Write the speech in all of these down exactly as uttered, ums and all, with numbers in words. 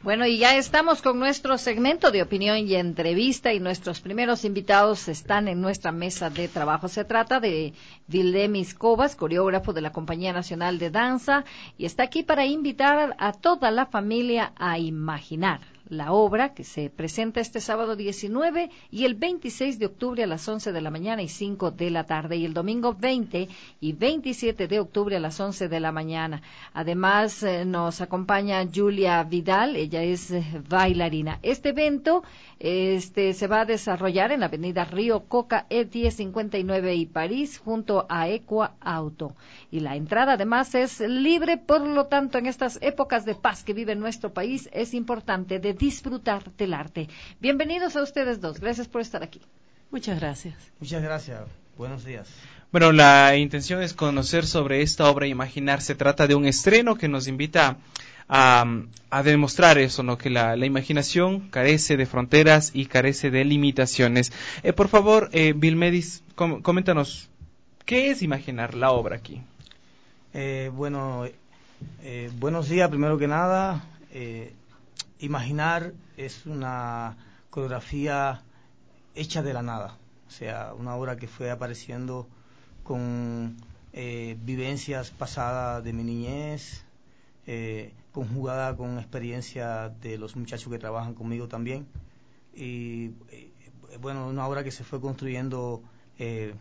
Bueno, y ya estamos con nuestro segmento de opinión y entrevista y nuestros primeros invitados están en nuestra mesa de trabajo. Se trata de Vildemis Cobas, coreógrafo de la Compañía Nacional de Danza, y está aquí para invitar a toda la familia a imaginar la obra que se presenta este sábado diecinueve y el veintiséis de octubre a las once de la mañana y cinco de la tarde, y el domingo veinte y veintisiete de octubre a las once de la mañana. Además, eh, nos acompaña Julia Vidal, ella es eh, bailarina. Este evento este, se va a desarrollar en la avenida Río Coca, E diez cincuenta y nueve y París, junto a Equa Auto. Y la entrada además es libre, por lo tanto, en estas épocas de paz que vive nuestro país, es importante de disfrutar del arte. Bienvenidos a ustedes dos. Gracias por estar aquí. Muchas gracias. Muchas gracias. Buenos días. Bueno, la intención es conocer sobre esta obra Imaginar. Se trata de un estreno que nos invita a, a demostrar eso, ¿no? Que la, la imaginación carece de fronteras y carece de limitaciones. Eh, por favor, eh, Vilmedis, com- coméntanos, ¿qué es Imaginar, la obra aquí? Eh, bueno, eh, buenos días, primero que nada. Eh, Imaginar es una coreografía hecha de la nada, o sea, una obra que fue apareciendo con eh, vivencias pasadas de mi niñez, eh, conjugada con experiencia de los muchachos que trabajan conmigo también, y eh, bueno, una obra que se fue construyendo eh,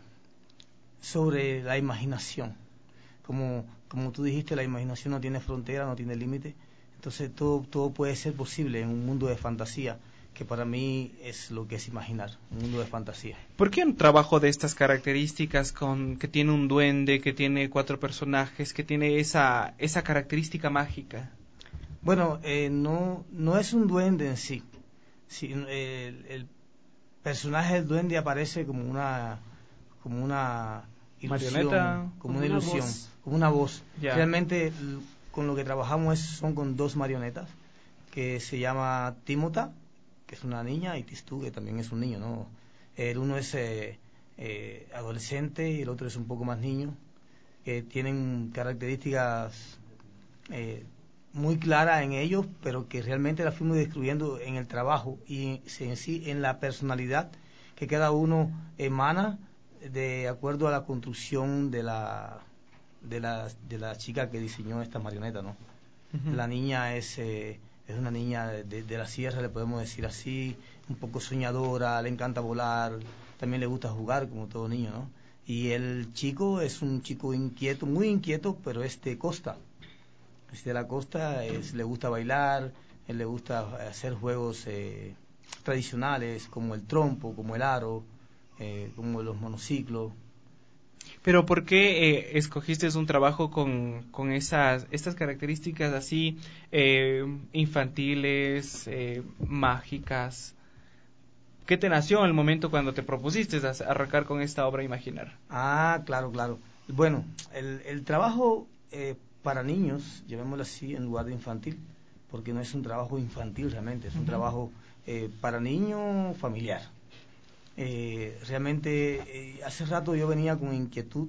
sobre la imaginación. Como, como tú dijiste, la imaginación no tiene frontera, no tiene límite. Entonces todo, todo puede ser posible en un mundo de fantasía, que para mí es lo que es imaginar, un mundo de fantasía. ¿Por qué un trabajo de estas características, con que tiene un duende, que tiene cuatro personajes, que tiene esa, esa característica mágica? Bueno, eh, no, no es un duende en sí. sí eh, el, el personaje del duende aparece como una, como una ilusión, marioneta, como una, una ilusión, voz. como una voz. Ya. Realmente con lo que trabajamos es, son con dos marionetas, que se llama Timota, que es una niña, y Tistú, que también es un niño, ¿no? El uno es eh, eh, adolescente y el otro es un poco más niño, que tienen características eh, muy claras en ellos, pero que realmente las fuimos describiendo en el trabajo y en sí en la personalidad que cada uno emana de acuerdo a la construcción de la de la, de la chica que diseñó esta marioneta, ¿no? Uh-huh. La niña es, eh, es una niña de, de la sierra, le podemos decir así, un poco soñadora, le encanta volar, también le gusta jugar como todo niño, ¿no? Y el chico es un chico inquieto, muy inquieto, pero es de costa. Es de la costa, es, le gusta bailar, él le gusta hacer juegos eh, tradicionales como el trompo, como el aro, eh, como los monociclos. Pero ¿por qué eh, escogiste un trabajo con, con esas estas características así eh, infantiles, eh, mágicas? ¿Qué te nació en el momento cuando te propusiste arrancar con esta obra Imaginar? Ah, claro, claro. Bueno, el, el trabajo eh, para niños, llamémoslo así, en lugar de infantil, porque no es un trabajo infantil realmente, es un uh-huh. trabajo eh, para niño familiar. Eh, realmente eh, hace rato yo venía con inquietud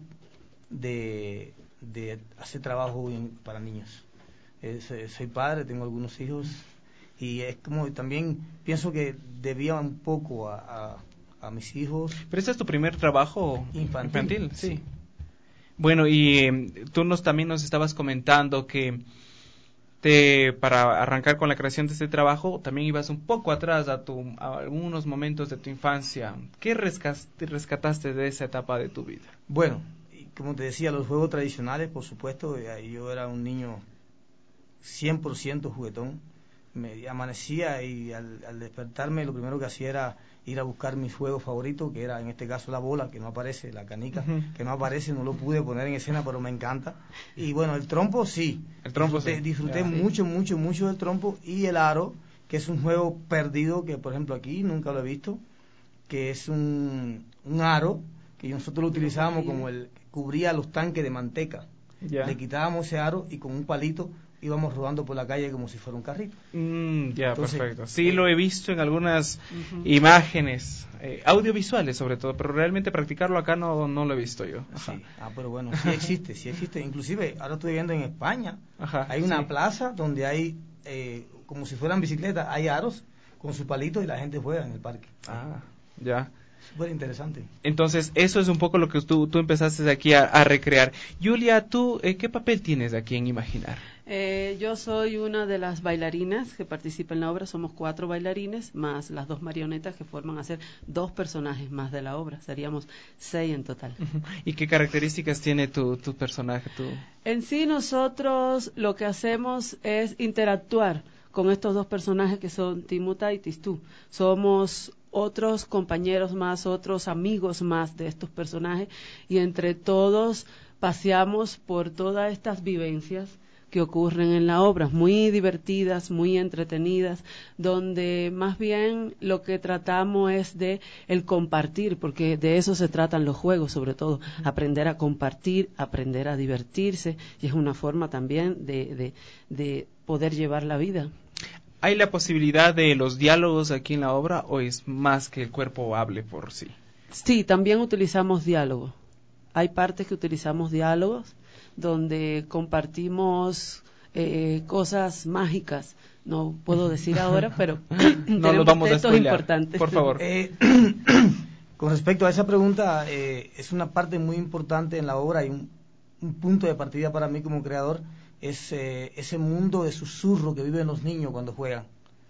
de, de hacer trabajo in, para niños. Eh, soy, soy padre, tengo algunos hijos y es como también pienso que debía un poco a, a, a mis hijos. ¿Pero este es tu primer trabajo infantil? infantil sí. sí. Bueno, y eh, tú nos también nos estabas comentando que Te, para arrancar con la creación de este trabajo, también ibas un poco atrás a, tu, a algunos momentos de tu infancia. ¿Qué rescataste, rescataste de esa etapa de tu vida? Bueno, como te decía, los juegos tradicionales, por supuesto, yo era un niño cien por ciento juguetón. Me amanecía y al, al despertarme lo primero que hacía era ir a buscar mis juegos favoritos, que era en este caso la bola, que no aparece, la canica, uh-huh. que no aparece, no lo pude poner en escena, pero me encanta. Y bueno, el trompo sí, el trompo disfruté, sí. disfruté yeah. mucho, mucho, mucho del trompo, y el aro, que es un juego perdido, que por ejemplo aquí nunca lo he visto, que es un, un aro, que nosotros lo utilizábamos como el que cubría los tanques de manteca. Yeah. Le quitábamos ese aro y con un palito íbamos rodando por la calle como si fuera un carrito. Mm, ya, yeah, perfecto. Sí, eh, lo he visto en algunas uh-huh. imágenes, eh, audiovisuales sobre todo, pero realmente practicarlo acá no, no lo he visto yo. Ajá. Sí, ah, pero bueno, sí existe, sí existe. Inclusive, ahora estoy viendo en España, Ajá, hay una sí. plaza donde hay eh, como si fueran bicicletas, hay aros con sus palitos y la gente juega en el parque. Ah, ya. Súper interesante. Entonces, eso es un poco lo que tú, tú empezaste aquí a, a recrear. Julia, ¿tú eh, qué papel tienes aquí en Imaginar? Eh, yo soy una de las bailarinas que participa en la obra. Somos cuatro bailarines, más las dos marionetas que forman a ser dos personajes más de la obra. Seríamos seis en total. ¿Y qué características tiene tu, tu personaje? Tu... En sí, nosotros lo que hacemos es interactuar con estos dos personajes que son Timuta y Tistú. Somos otros compañeros más, otros amigos más de estos personajes, y entre todos paseamos por todas estas vivencias que ocurren en la obra, muy divertidas, muy entretenidas, donde más bien lo que tratamos es de el compartir, porque de eso se tratan los juegos, sobre todo, aprender a compartir, aprender a divertirse, y es una forma también de, de, de poder llevar la vida. ¿Hay la posibilidad de los diálogos aquí en la obra o es más que el cuerpo hable por sí? Sí, también utilizamos diálogo. Hay partes que utilizamos diálogos donde compartimos eh, cosas mágicas. No puedo decir ahora, pero no lo vamos a spoilear, importantes. por favor. Eh, con respecto a esa pregunta, eh, es una parte muy importante en la obra y un, un punto de partida para mí como creador. Es eh, ese mundo de susurro que viven los niños cuando juegan,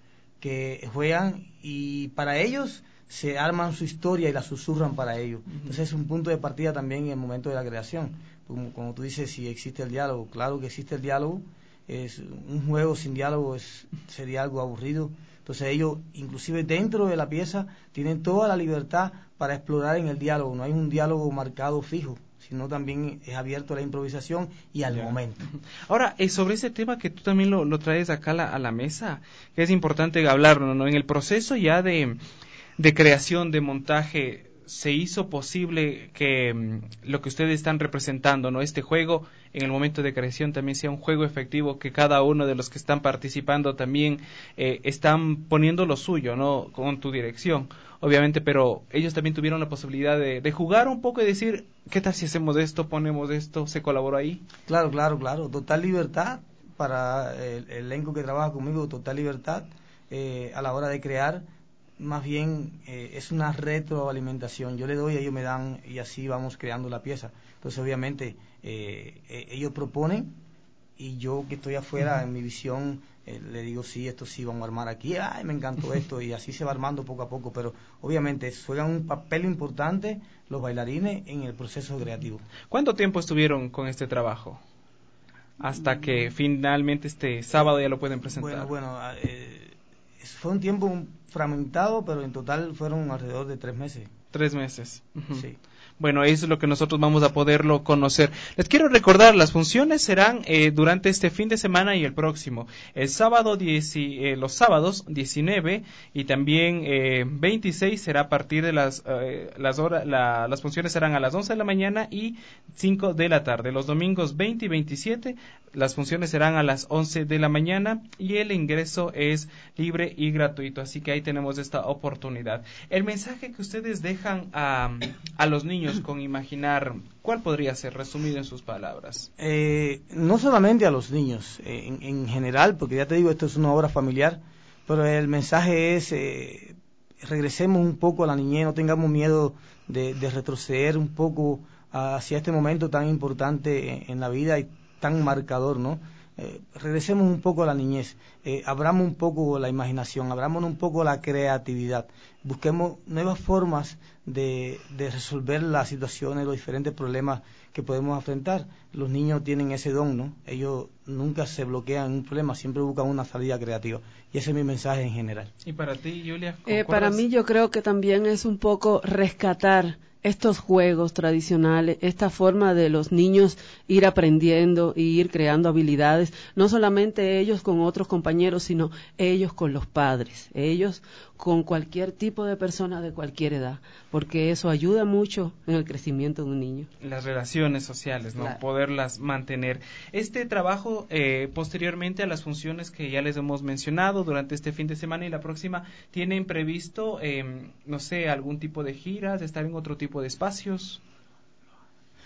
que juegan y para ellos se arman su historia y la susurran para ellos. Uh-huh. Entonces es un punto de partida también en el momento de la creación. Como, como tú dices, si existe el diálogo, claro que existe el diálogo. Es un juego sin diálogo es, sería algo aburrido. Entonces ellos, inclusive dentro de la pieza, tienen toda la libertad para explorar en el diálogo. No hay un diálogo marcado fijo, sino también es abierto a la improvisación y al yeah. momento. Ahora, eh, sobre ese tema que tú también lo, lo traes acá a la, a la mesa, que es importante hablarlo, ¿no? En el proceso ya de, de creación, de montaje, se hizo posible que um, lo que ustedes están representando, ¿no? Este juego, en el momento de creación también sea un juego efectivo, que cada uno de los que están participando también eh, están poniendo lo suyo, ¿no? Con tu dirección, obviamente, pero ellos también tuvieron la posibilidad de, de jugar un poco y decir, ¿qué tal si hacemos esto, ponemos esto, se colaboró ahí? Claro, claro, claro, total libertad para el, el elenco que trabaja conmigo, total libertad eh, a la hora de crear. Más bien eh, es una retroalimentación, yo le doy, ellos me dan y así vamos creando la pieza. Entonces obviamente eh, eh, ellos proponen y yo que estoy afuera uh-huh. en mi visión eh, le digo sí, esto sí vamos a armar aquí, ay me encantó esto y así se va armando poco a poco, pero obviamente juegan un papel importante los bailarines en el proceso creativo. ¿Cuánto tiempo estuvieron con este trabajo? Hasta que finalmente este sábado ya lo pueden presentar. Bueno, bueno, eh, fue un tiempo fragmentado, pero en total fueron alrededor de tres meses. Tres meses. Uh-huh. Sí. Bueno, eso es lo que nosotros vamos a poderlo conocer. Les quiero recordar, las funciones serán eh, durante este fin de semana y el próximo. El sábado, diez, eh, los sábados diecinueve y también eh, veintiséis será a partir de las eh, las horas, la, las funciones serán a las once de la mañana y cinco de la tarde. Los domingos veinte y veintisiete las funciones serán a las once de la mañana y el ingreso es libre y gratuito. Así que ahí tenemos esta oportunidad. El mensaje que ustedes dejan a, a los niños con Imaginar, ¿cuál podría ser, resumido en sus palabras? Eh, no solamente a los niños, eh, en, en general, porque ya te digo, esto es una obra familiar, pero el mensaje es, eh, regresemos un poco a la niñez, no tengamos miedo de, de retroceder un poco hacia este momento tan importante en, en la vida y tan marcador, ¿no? Eh, regresemos un poco a la niñez, eh, abramos un poco la imaginación, abramos un poco la creatividad, busquemos nuevas formas de, de resolver las situaciones, los diferentes problemas que podemos afrontar. Los niños tienen ese don, ¿no? Ellos nunca se bloquean en un problema, siempre buscan una salida creativa. Y ese es mi mensaje en general. ¿Y para ti, Julia? Eh, para mí yo creo que también es un poco rescatar estos juegos tradicionales, esta forma de los niños ir aprendiendo y ir creando habilidades, no solamente ellos con otros compañeros, sino ellos con los padres, ellos con cualquier tipo de persona de cualquier edad, porque eso ayuda mucho en el crecimiento de un niño. Las relaciones sociales, ¿no? Claro. Poderlas mantener. Este trabajo, eh, posteriormente a las funciones que ya les hemos mencionado durante este fin de semana y la próxima, ¿tienen previsto, eh, no sé, algún tipo de giras, estar en otro tipo de espacios?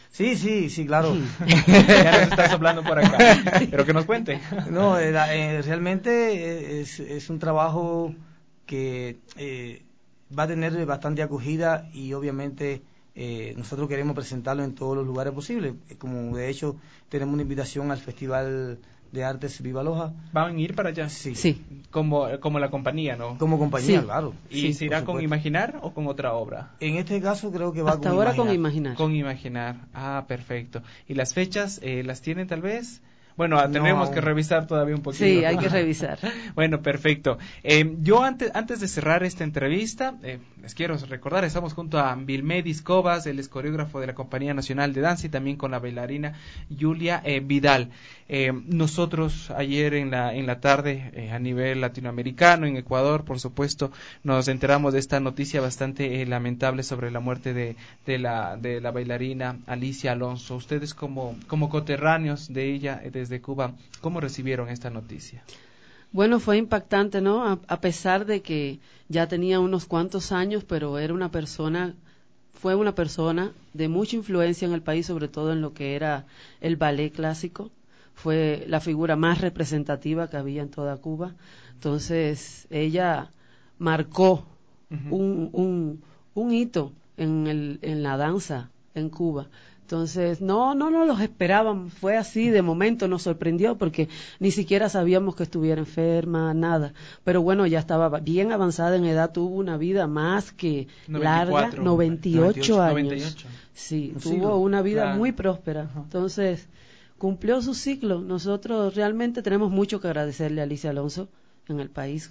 Sí, sí, sí, claro. Ya nos está soplando por acá, pero que nos cuente. No, eh, eh, realmente es, es un trabajo que eh, va a tener bastante acogida y obviamente eh, nosotros queremos presentarlo en todos los lugares posibles. Como de hecho tenemos una invitación al Festival de Artes Viva Loja. ¿Van a ir para allá? Sí. Sí. Como, como la compañía, ¿no? Como compañía, Sí. claro. ¿Y Sí, se irá por con supuesto. Imaginar o con otra obra? En este caso creo que va Hasta con ahora Imaginar. con Imaginar. Con Imaginar. Ah, perfecto. ¿Y las fechas eh, las tienen tal vez? Bueno, No, tendremos aún. que revisar todavía un poquito. Sí, hay que revisar. Bueno, perfecto. Eh, yo antes, antes de cerrar esta entrevista, eh, les quiero recordar, estamos junto a Vilmedis Cobas, él es coreógrafo de la Compañía Nacional de Danza y también con la bailarina Julia eh, Vidal. Eh, nosotros ayer en la, en la tarde, eh, a nivel latinoamericano, en Ecuador, por supuesto, nos enteramos de esta noticia bastante eh, lamentable sobre la muerte de, de, la, de la bailarina Alicia Alonso. Ustedes como, como coterráneos de ella eh, desde Cuba, ¿cómo recibieron esta noticia? Bueno, fue impactante, ¿no? A, a pesar de que ya tenía unos cuantos años, pero era una persona, fue una persona de mucha influencia en el país, sobre todo en lo que era el ballet clásico. Fue la figura más representativa que había en toda Cuba. Entonces, ella marcó Uh-huh. un, un, un hito en, el, en la danza en Cuba. Entonces, no, no nos los esperaban, fue así, de momento nos sorprendió porque ni siquiera sabíamos que estuviera enferma, nada. Pero bueno, ya estaba bien avanzada en edad, tuvo una vida más que noventa y cuatro, larga, noventa y ocho años. noventa y ocho. Sí, Un tuvo siglo. una vida Claro. muy próspera. Ajá. Entonces, cumplió su ciclo. Nosotros realmente tenemos mucho que agradecerle a Alicia Alonso en el país.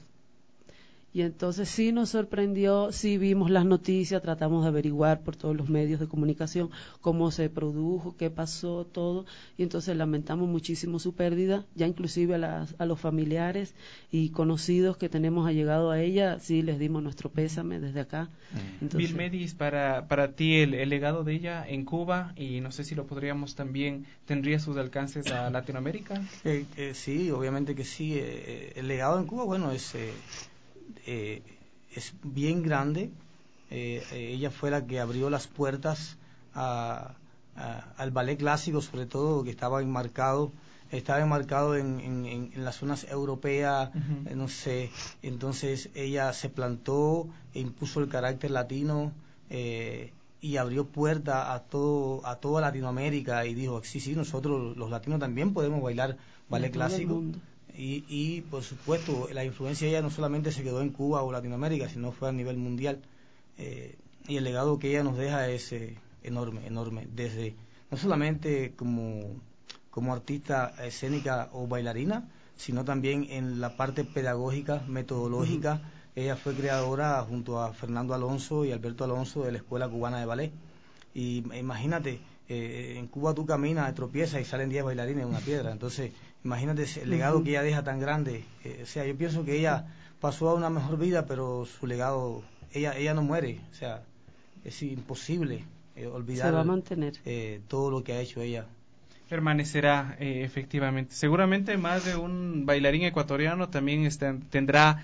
Y entonces sí nos sorprendió, sí vimos las noticias, tratamos de averiguar por todos los medios de comunicación cómo se produjo, qué pasó, todo. Y entonces lamentamos muchísimo su pérdida, ya inclusive a, las, a los familiares y conocidos que tenemos allegado a ella, sí les dimos nuestro pésame desde acá. Entonces, Vilmedis, para, para ti el, el legado de ella en Cuba, y no sé si lo podríamos también, ¿tendría sus alcances a Latinoamérica? Eh, eh, sí, obviamente que sí. Eh, el legado en Cuba, bueno, es... Eh, Eh, es bien grande. Eh, eh, ella fue la que abrió las puertas a, a, al ballet clásico, sobre todo, que estaba enmarcado estaba enmarcado en, en, en las zonas europeas. Uh-huh. eh, no sé, entonces ella se plantó e impuso el carácter latino eh, y abrió puertas a todo a toda Latinoamérica y dijo, sí, sí, nosotros los latinos también podemos bailar ballet clásico. Y, y, por supuesto, la influencia de ella no solamente se quedó en Cuba o Latinoamérica, sino fue a nivel mundial. Eh, y el legado que ella nos deja es eh, enorme, enorme. Desde, no solamente como, como artista escénica o bailarina, sino también en la parte pedagógica, metodológica. Uh-huh. Ella fue creadora, junto a Fernando Alonso y Alberto Alonso, de la Escuela Cubana de Ballet. Y imagínate, eh, en Cuba tú caminas, tropiezas y salen diez bailarines en una piedra. Entonces, imagínate el legado uh-huh. que ella deja tan grande. Eh, o sea, yo pienso que ella pasó a una mejor vida, pero su legado, ella ella no muere. O sea, es imposible eh, olvidar. Se va a mantener. Eh, todo lo que ha hecho ella. Permanecerá, eh, efectivamente. Seguramente más de un bailarín ecuatoriano también está, tendrá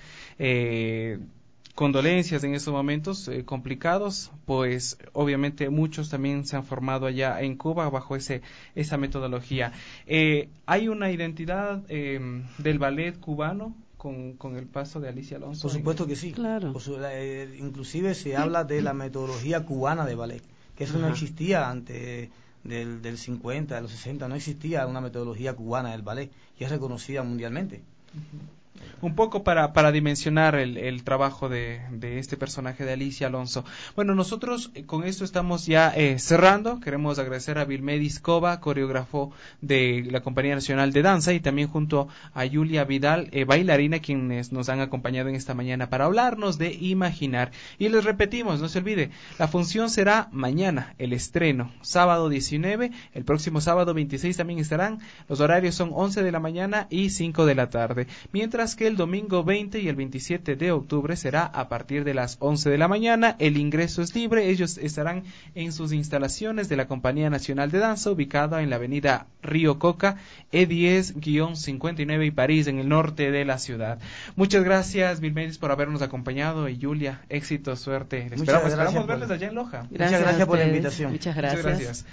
eh, condolencias en estos momentos eh, complicados, pues obviamente muchos también se han formado allá en Cuba bajo ese esa metodología. Eh, ¿Hay una identidad eh, del ballet cubano con, con el paso de Alicia Alonso? Por supuesto que sí. Claro. Por su, eh, inclusive se habla de la metodología cubana de ballet, que eso Ajá. no existía antes del, del cincuenta, de los sesenta, no existía una metodología cubana del ballet y es reconocida mundialmente. Uh-huh. Un poco para, para dimensionar el, el trabajo de, de este personaje de Alicia Alonso. Bueno, nosotros eh, con esto estamos ya eh, cerrando. Queremos agradecer a Vilmedis Cova, coreógrafo de la Compañía Nacional de Danza, y también junto a Julia Vidal, eh, bailarina, quienes nos han acompañado en esta mañana para hablarnos de Imaginar. Y les repetimos, no se olvide, la función será mañana, el estreno, sábado diecinueve, el próximo sábado veintiséis también estarán. Los horarios son once de la mañana y cinco de la tarde. Mientras que el domingo veinte y el veintisiete de octubre será a partir de las once de la mañana. El ingreso es libre. Ellos estarán en sus instalaciones de la Compañía Nacional de Danza, ubicada en la avenida Río Coca, E diez cincuenta y nueve y París, en el norte de la ciudad. Muchas gracias, Vilmedis, por habernos acompañado, y Julia, éxito, suerte. Esperamos, esperamos verles allá en Loja. Gracias Muchas gracias por la ustedes. invitación. Muchas gracias. Muchas gracias.